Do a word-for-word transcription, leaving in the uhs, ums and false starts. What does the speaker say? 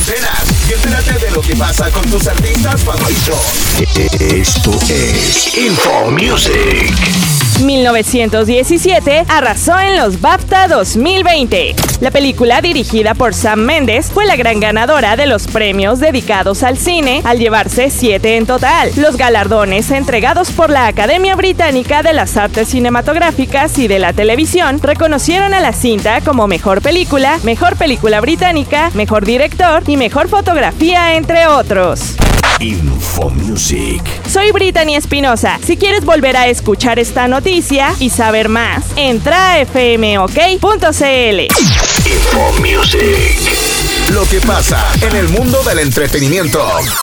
antenas y entérate de lo que pasa con tus artistas favoritos. Esto es Info Music. mil novecientos diecisiete arrasó en los BAFTA dos mil veinte. La película, dirigida por Sam Mendes, fue la gran ganadora de los premios dedicados al cine, al llevarse siete en total. Los galardones entregados por la Academia Británica de las Artes Cinematográficas y de la Televisión reconocieron a la cinta como mejor película, mejor película británica, mejor director y mejor fotografía, entre otros. Info Music. Soy Brittany Espinosa. Si quieres volver a escuchar esta noticia y saber más, entra a f m o k punto c l. Info Music. Lo que pasa en el mundo del entretenimiento.